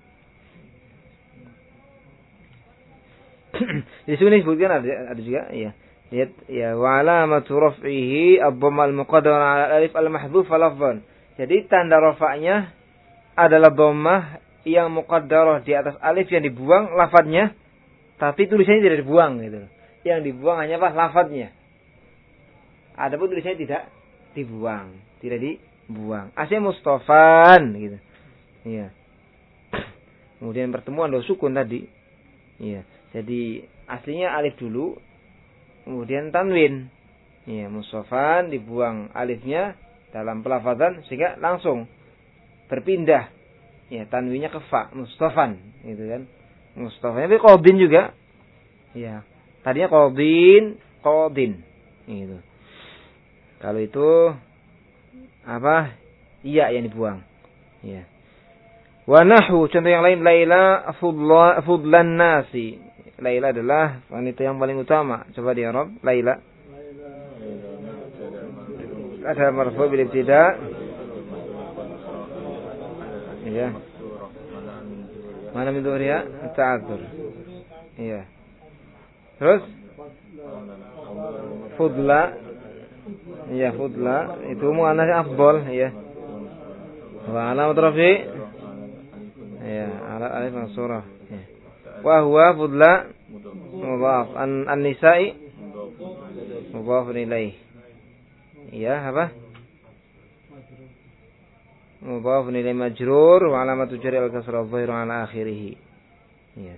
Di sini disebutkan ada, ada juga ya. Lihat ya wa alamatu raf'ihi ad-dhamma al-muqaddara 'ala al-alif al-mahdhuf lafdhan. Jadi tanda rafa'nya adalah dhammah yang muqaddarah di atas alif yang dibuang lafadznya, tapi tulisannya tidak dibuang gitu. Yang dibuang hanya apa? Lafadznya. Adapun tulisannya tidak dibuang, tidak dibuang. Aslinya Mustafan gitu. Iya. Kemudian pertemuan dua sukun tadi. Iya. Jadi aslinya alif dulu, kemudian tanwin. Ya, Mustafan dibuang alifnya dalam pelafazan sehingga langsung berpindah. Ya, tanwinnya ke fa, Mustafan, gitu kan. Mustafan tapi Qadin juga. Ya. Tadinya Qadin, Qadin. Gitu. Kalau itu apa? Iya yang dibuang. Ya. Wa nahwu contoh yang lain Laila fudla fudlan nasi. Laila adalah wanita yang paling utama. Coba di Arab, Laila. Ada marfu bil ibtida. Iya. Mana min dhuhriya? Ta'adzur. Iya. Terus Fudla. Iya, Fudla itu muannats afdal, iya. Wa alamat rafi. Iya, ala alif mansurah. Iya. Wa huwa Fudla mudhaf an an-nisa'i mudhaf ilaih. Iya, apa? Mudhaf ilaih majrur wa alamatu jarri al-kasrah adh-dhahiru ala akhirih. Iya.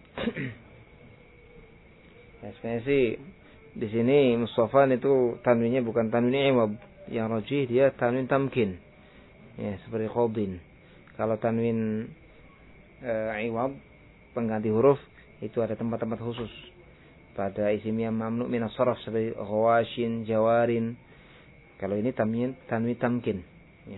Ya, sebenarnya sih di sini Mustafan itu tanwinnya bukan tanwin iwab, yang rajih dia tanwin tamkin. Ya, seperti Qadin. Kalau tanwin e, iwab pengganti huruf itu ada tempat-tempat khusus pada isim yang mamnu min as-sarf seperti ghawashin, jawarin. Kalau ini tanwin tanwin tamkin. Ya.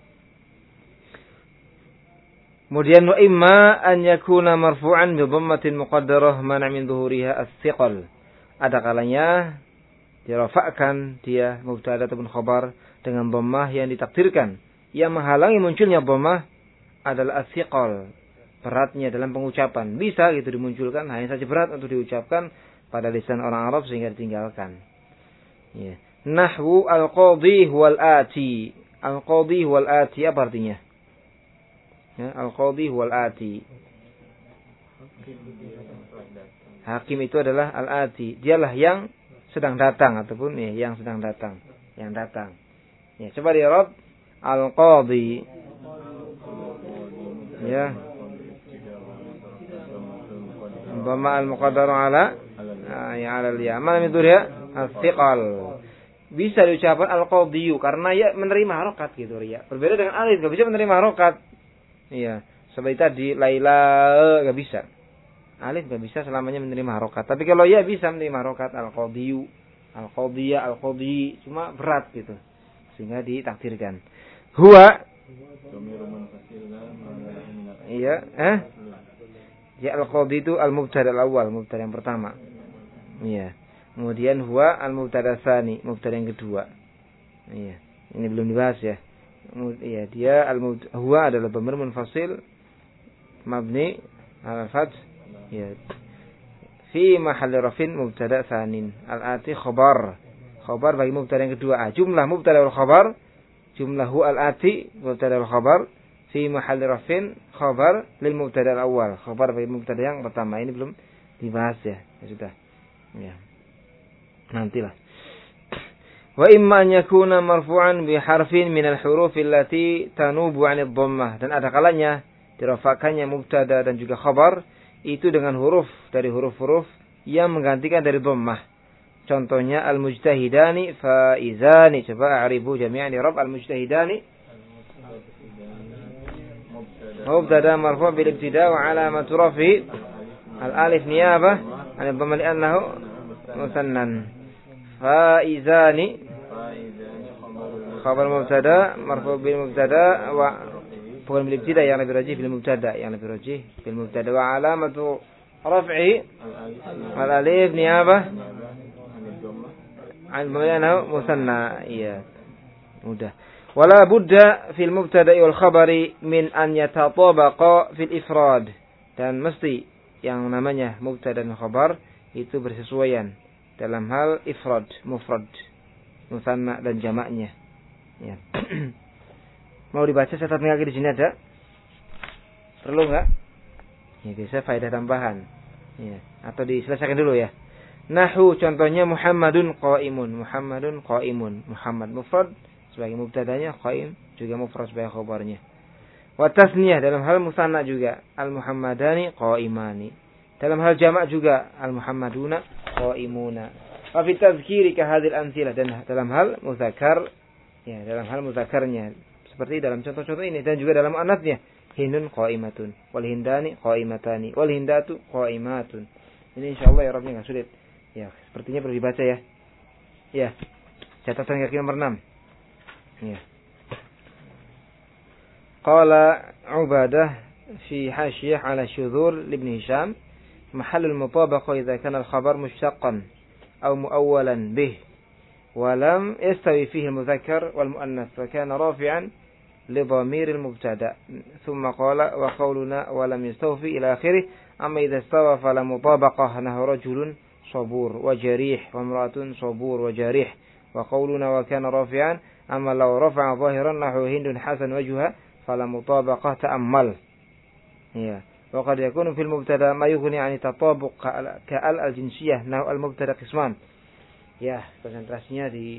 Kemudian wa imma an yakuna marfu'an bi dhammatin muqaddarah mana min dhuhuriha as-thiqal. Ada kalanya dirafa'kan dia mubtada ataupun khabar dengan dhammah yang ditakdirkan. Yang menghalangi munculnya dhammah adalah as-thiqal. Beratnya dalam pengucapan. Bisa gitu dimunculkan, hanya saja berat untuk diucapkan pada lisan orang Arab sehingga ditinggalkan. Ya. Nahwu al-qadhi wal ati. Al-qadhi wal ati apa artinya? Ya, al-qadhi wal ati. Hakim itu adalah al-ati. Dialah yang sedang datang ataupun ya, yang sedang datang, yang datang. Ya, coba di Arab al-qadhi. Ya. Dhamma al-muqaddar ala ya ala al-ya. Mana itu dia? As-thiqal. Bisa diucapkan al-qadhiyu karena ya menerima harokat gitu ya. Berbeda dengan alif, enggak bisa menerima harokat. Iya, seperti tadi Laila enggak bisa. alif nggak bisa selamanya menerima harokat. Tapi kalau ya bisa menerima harokat, al-qadiyu, al-qadiyah, al-qadi, cuma berat gitu. Sehingga ditakdirkan. Huwa iya, eh? Ya al-qadi itu al-mubtada al-awwal, mubtada yang pertama. Iya. Kemudian huwa al-mubtada tsani, mubtada yang kedua. Iya. Ini belum dibahas ya. Iya, dia al-mubtada huwa adalah dhamir munfasil mabni ala fath. Ya. Fi mahalli rafin mubtada tsanin. Al-ati khabar. Khabar bagi mubtada yang kedua. Ah, jumlah mubtada wal khabar, jumlahu al-ati mubtada wal khabar fi mahalli rafin khabar lil mubtada al-awwal. Khabar bagi mubtada yang pertama. Ini belum dibahas ya. Ya sudah. Ya. Nantilah. Wa imma an yakuna marfu'an bi harfin min al-huruf allati tanubu 'an ad-dhammah. Dan ada kalanya dirafakannya mubtada dan juga khabar itu dengan huruf dari huruf-huruf yang menggantikan dari dhammah. Contohnya al-mujtahidani faizani. Coba a'ribu jami'an i'rab al-mujtahidani. Mubtada marfu' bil ibtida' wa 'alamatu raf'i al-alif niyabah 'an ad-dhamma li'annahu musannan. Faizani khabar mubtada marfu' bil mubtada wa bukan bil ibtida, yang lebih rajih bil mubtada, yang lebih rajih bil mubtada wa alamatu raf'i al alif niyabah an bayanahu musanna. Iya, mudah. Wala budda fil mubtada wal khabari min an yatatabaqa fil ifrad. Dan mesti yang namanya mubtada dan khabar itu bersesuaian dalam hal ifrad, mufrad, musanna dan jamaknya. Ya. Mau dibaca catatnya lagi di sini ada? Perlu enggak? Ya, bisa faedah tambahan. Ya, atau diselesaikan dulu ya. Nahu contohnya Muhammadun qaimun, Muhammadun qaimun, Muhammad mufrad sebagai mubtadanya, qaim juga mufrad sebagai khabarnya. Wa tasniyah dalam hal musanna juga, al-muhammadani qaimani. Dalam hal jamak juga al-muhammaduna qaimuna. Wa fi tadhkiri ka hadhil amthilah, dan dalam hal muzakkar, ya dalam hal muzakkarnya seperti dalam contoh-contoh ini, dan juga dalam muannats-nya hindun qaimatun wal hindani qaimatani wal hindatu qaimatun. Ini insyaallah ya Rabbnya enggak sulit. Ya, sepertinya perlu dibaca ya. Ya. Catatan kaki nomor enam. Ya. Qala Ubadah fi hasyiyah ala syudzur Ibn Hisham محل المطابقة إذا كان الخبر مشتقا أو مؤولا به ولم يستوي فيه المذكر والمؤنث فكان رافعا لضمير المبتدأ. ثم قال وقولنا ولم يستوفي إلى آخره. أما إذا استوى فلا مطابقة نحو رجل صبور وجريح وامرأة صبور وجريح. وقولنا وكان رافعا. أما لو رفع ظاهرا نحو هند حسن وجهها فلا مطابقة تأمل. yeah. وقد يكون في المبتدا ما يغني عن التطابق كال الجنسية نحو المبتدا قسمان. Ya, konsentrasinya di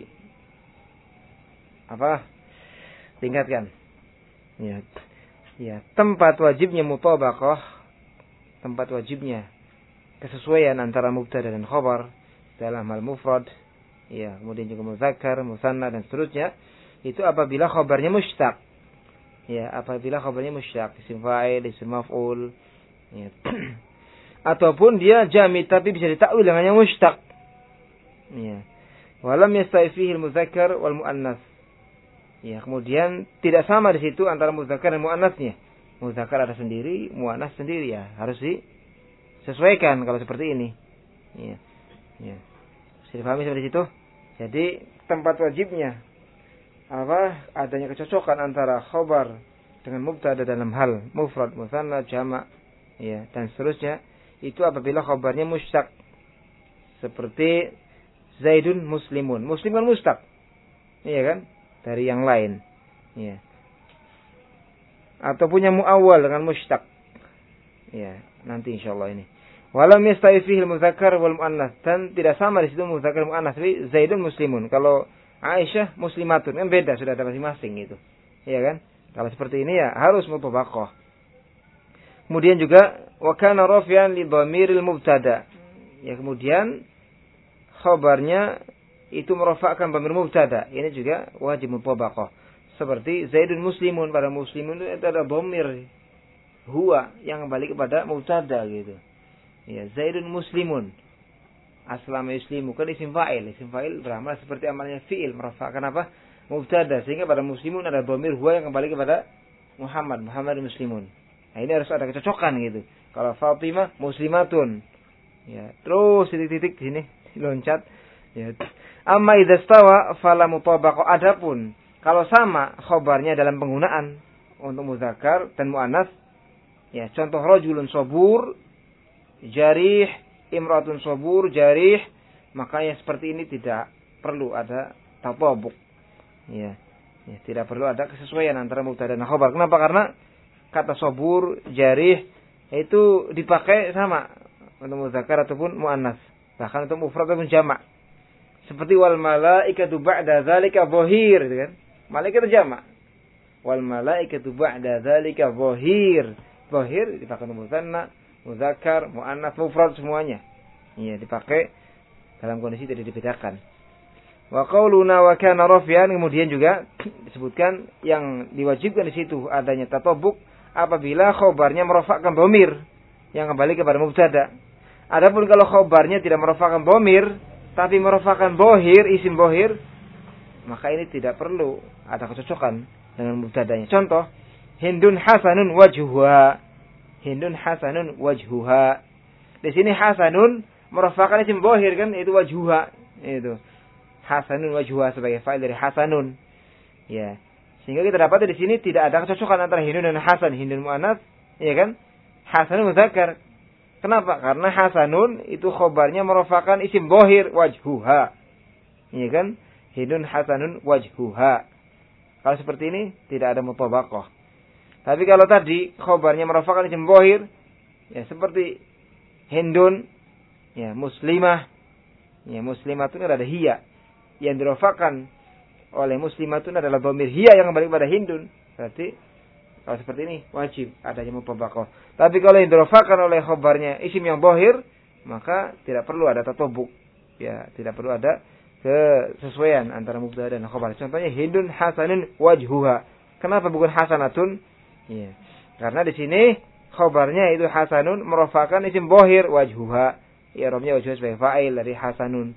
apa? Tingkatkan. Ya. Ya, tempat wajibnya mutabaqah, tempat wajibnya kesesuaian antara mubtada dan khabar dalam hal mufrad, ya, kemudian juga muzakkar, musanna dan seterusnya, itu apabila khabarnya mushtaq. Ya, apabila khabarnya mushtaq, isim fa'il, isim maf'ul, ya. Ataupun dia jamid tapi bisa ditakwil dengan yang mushtaq. Ya. Walam yastawi fihi al-muzakkar wal muannas. Ya, kemudian tidak sama di situ antara muzakkar dan muannasnya. Muzakkar ada sendiri, muannas sendiri, ya. Harus disesuaikan kalau seperti ini. Ya. Ya. Bisa dipahami seperti itu? Jadi tempat wajibnya apa? Adanya kecocokan antara khabar dengan mubtada dalam hal mufrad, musanna, jamak, ya, dan seterusnya. Itu apabila khabarnya mushtaq. Seperti Zaidun muslimun. Muslim kan mushtaq. Iya kan? Dari yang lain. Iya. Atau punya muawwal dengan mushtaq. Iya, nanti insyaallah ini. Walam yastawi fihi al-muzakkar wal muannas. Dan tidak sama di situ muzakkar dan muannas. Tapi Zaidun muslimun. Kalau Aisyah muslimatun, kan beda, sudah ada masing-masing gitu. Iya kan? Kalau seperti ini ya harus mutabaqah. Kemudian juga wa kana rafi'an li dhamiril mubtada. Ya, kemudian khabarnya itu merafa'kan dhamir mubtada. Ini juga wajib mutabaqah. Seperti Zaidun muslimun, pada muslimun itu ada dhamir huwa yang kembali kepada mubtada gitu. Ya, Zaidun muslimun. Aslama yuslimu kan isim fa'il. Isim fa'il beramal seperti amalnya fi'il, merafa'kan apa? Mubtada, sehingga pada muslimun ada dhamir huwa yang kembali kepada Muhammad, Muhammad muslimun. Nah, ini harus ada kecocokan gitu. Kalau Fatimah muslimatun. Ya, terus titik-titik di sini loncat. Ya. Amma idza stawa fala mutabaqah. Adapun kalau sama khobarnya dalam penggunaan untuk muzakkar dan muannas, ya, contoh rajulun sabur, jarih, imratun sabur, jarih, makanya seperti ini tidak perlu ada tatabuk. Ya. Ya, tidak perlu ada kesesuaian antara mubtada dan khabar. Kenapa? Karena kata sabur, jarih itu dipakai sama untuk muzakkar ataupun muannas, bahkan untuk mufrad ataupun jamak. Seperti wal malaikatu ba'da dzalika dhahir, gitu kan? Malaikat jamak. Wal malaikatu ba'da dzalika dhahir. Dhahir dipakai untuk musanna, muzakkar, muannas, mufrad semuanya. Iya, dipakai dalam kondisi tidak dibedakan. Wa qauluna wa kana rafi'an, kemudian juga disebutkan yang diwajibkan di situ adanya tatabuk apabila khobarnya merofakkan dhamir yang kembali kepada mubtada. Adapun kalau khobarnya tidak merofakkan dhamir tapi merofakkan dhahir, isim dhahir, maka ini tidak perlu ada kecocokan dengan mubtadanya. Contoh, Hindun hasanun wajhuha. Hindun hasanun wajhuha. Di sini hasanun merofakkan isim dhahir kan, itu wajhuha. Itu. Hasanun wajhuha sebagai fa'il dari hasanun. Ya. Sehingga kita dapat di sini tidak ada kecocokan antara Hindun dan Hasan. Hindun muannats, ya kan? Hasanun mudzakkar. Kenapa? Karena hasanun itu khobarnya merupakan isim dhahir wajhuha. Ya kan? Hindun hasanun wajhuha. Kalau seperti ini tidak ada mutabaqah. Tapi kalau tadi khobarnya merupakan isim dhahir, ya seperti Hindun, ya muslimah. Ya muslimah itu ada hiya. Yang dirofakan oleh muslimatun adalah dhamir hiya yang kembali kepada Hindun. Berarti kalau seperti ini wajib adanya mutabaqah. Tapi kalau yang dirofakan oleh khobarnya isim yang dhahir, maka tidak perlu ada tatabuk. Ya, tidak perlu ada kesesuaian antara mubtada dan khobar. Contohnya Hindun hasanun wajhuha. Kenapa bukan hasanatun? Ya. Karena di sini khobarnya itu hasanun merofakan isim dhahir wajhuha. I'rabnya wajhuha sebagai fa'il dari hasanun.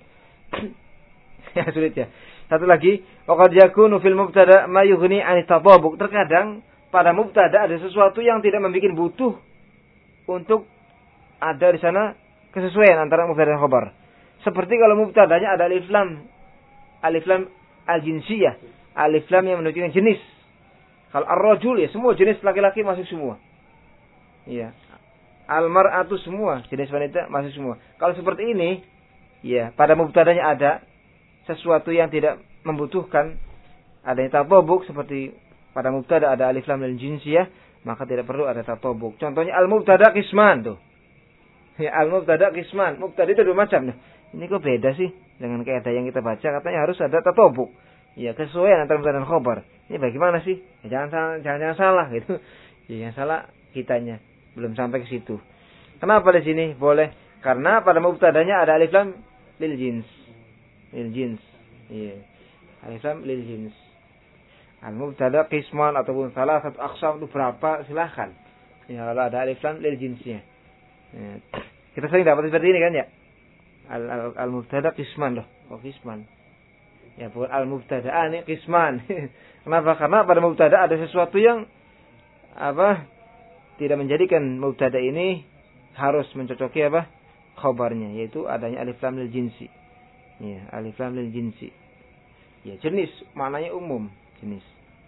Ya sulit ya. Satu lagi, waqad yakunu fil mubtada ma yughni 'an tatabuk. Terkadang pada mubtada ada sesuatu yang tidak membuat butuh untuk ada di sana kesesuaian antara mubtada dan khabar. Seperti kalau mubtadanya ada alif lam, alif lam al-jinsiyah, alif lam yang menunjukkan jenis. Kalau ar-rajul ya semua jenis laki-laki masuk semua. Iya. Al-mar'atu semua jenis wanita masuk semua. Kalau seperti ini, ya pada mubtadanya ada sesuatu yang tidak membutuhkan adanya tatabuk, seperti pada mubtada ada alif lam dan jinsiyah, maka tidak perlu ada tatabuk. Contohnya al-mubtada qisman tuh. Ya, al-mubtada qisman. Mubtada itu dua macam. Nah, ini kok beda sih dengan kaidah yang kita baca, katanya harus ada tatabuk. Ya, kesesuaian antara mubtada dan khabar. Ini bagaimana sih? Ya, jangan salah, jangan, jangan salah gitu. Ya, yang salah kitanya. Belum sampai ke situ. Kenapa di sini boleh? Karena pada mubtadanya ada alif lam lil jins. Lil jins. Iya. Alif lam lil jins. Al-mubtada qisman ataupun salah satu aqsam itu berapa silahkan. Ya, kalau ada alif lam lil jinsnya. Ya. Kita sering dapat seperti ini kan ya. Al-mubtada qisman loh. Oh qisman. Ya bukan al-mubtada'ani qisman. Kenapa? Karena pada mubtada ada sesuatu yang apa? Tidak menjadikan mubtada ini harus mencocoki apa? Khabarnya, yaitu adanya alif lam lil jinsi. Ya, alif lam lil jinsi. Ya, jenis maknanya umum, jenis.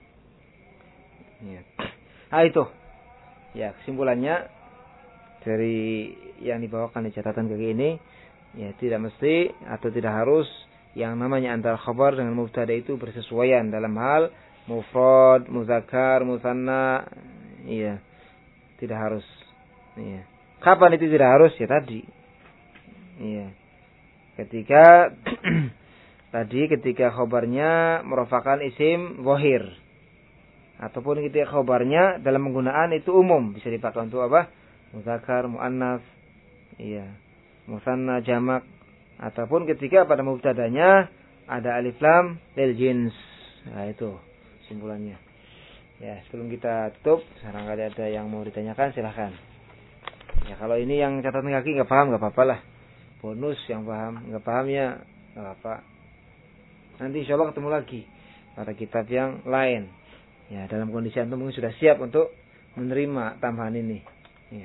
Ya. Nah, itu. Ya, kesimpulannya dari yang dibawakan di catatan kaki ini, ya tidak mesti atau tidak harus yang namanya antara khabar dengan mubtada itu bersesuaian dalam hal mufrad, muzakkar, musanna. Iya. Tidak harus. Iya. Kapan itu tidak harus? Ya tadi. Iya. Ketika tadi ketika khabarnya merupakan isim zahir. Ataupun ketika khabarnya dalam penggunaan itu umum, bisa dipakai untuk apa? Muzakkar, muannats, iya, musanna, jamak, ataupun ketika pada mubtadanya ada alif lam lil jins. Nah, itu kesimpulannya. Ya, sebelum kita tutup, barangkali ada yang mau ditanyakan, silakan. Ya kalau ini yang catatan kaki nggak paham nggak apa-apa lah. Bonus yang paham, nggak paham ya nggak apa. Nanti insya Allah ketemu lagi pada kitab yang lain. Ya dalam kondisi antum mungkin sudah siap untuk menerima tambahan ini. Ya.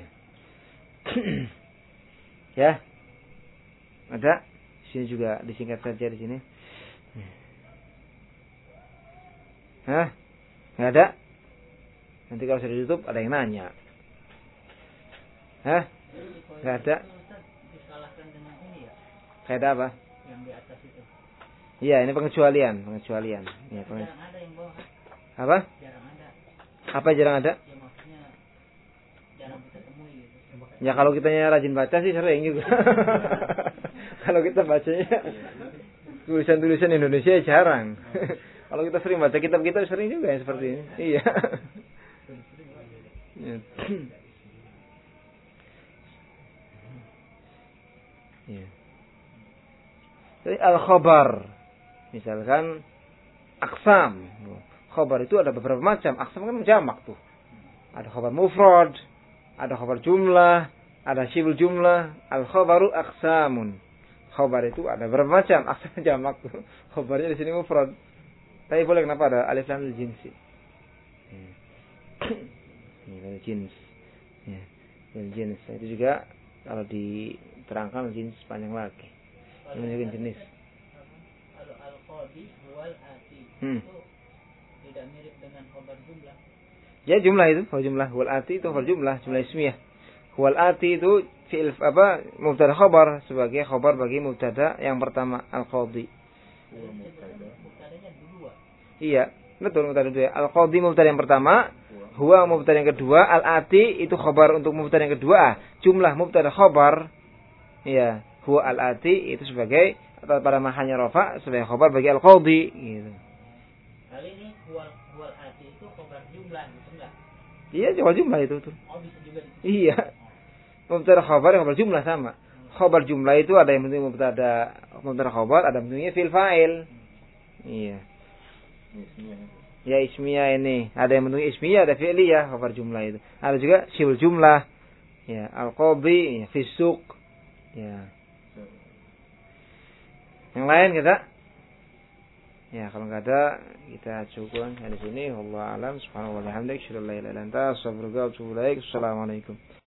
Ya. Ada? Di sini juga disingkat saja di sini. Hah? Nggak ada? Nanti kalau sudah ditutup ada yang nanya. Hah? Nggak ada? Disalahkan dengan ini ya? Kayak apa? Yang di atas itu. Iya, ini pengecualian, pengecualian. Ya, Jarang ada yang bawa. Apa? Jarang ada. Apa jarang ada? Ya maksudnya jarang kita temui gitu. Ya kalau kitanya rajin baca sih sering juga. Kalau kita bacanya tulisan-tulisan Indonesia jarang. Kalau kita sering baca kitab kita sering juga yang seperti ini. Iya. Ya. Jadi al-khabar. Misalkan aksam. Khabar itu ada beberapa macam. Aksam kan jamak tuh. Ada khabar mufrad, ada khabar jumlah, ada syibul jumlah. Al-khabaru aksamun. Khabar itu ada beberapa macam. Aksam jamak tuh. Khabarnya di sini mufrad. Tapi boleh kenapa ada alif lam jinsi? Ini dari jins. Ya, dari jins. Itu juga kalau diterangkan jins panjang lagi. Ini juga jenis. Kalau al-qadi wal ati Hmm. itu tidak mirip dengan khabar jumlah. Ya jumlah itu, khabar jumlah. Wal ati itu khabar jumlah, jumlah ismiyah. Wal ati itu fi'il apa? Mubtada khabar sebagai khabar bagi mubtada yang pertama al-qadi. Mubtadanya dua. Iya, betul mubtada dua. Al-qadi mubtada yang pertama, huwa mubtada yang kedua, al-ati itu khabar untuk mubtada yang kedua. Jumlah mubtada khabar, iya, huwa al-ati itu sebagai atau pada mahanya rafa sebagai khabar bagi al-qadi gitu. Kali ini huwal huwal ati itu khabar jumlah gitu enggak? Iya, khabar jumlah itu tuh. Oh bisa juga gitu. Iya. Mubtada khabar yang khabar jumlah sama. Khabar jumlah itu ada yang penting mubtada mubtada khabar, ada bentuknya fil fa'il. Iya. Ya ismiyah ini, ada yang bentuknya ismiyah, ada fi'liyah khabar jumlah itu. Ada juga syibul jumlah. Ya, al-qadi, ya, fisuq. Ya. Yang lain kita? Ya, kalau enggak ada kita cukupkan di sini. Wallahu a'lam. Subhanallah wa bihamdihi, asyhadu an la ilaha illa anta, astaghfiruka wa atubu ilaik. Assalamualaikum.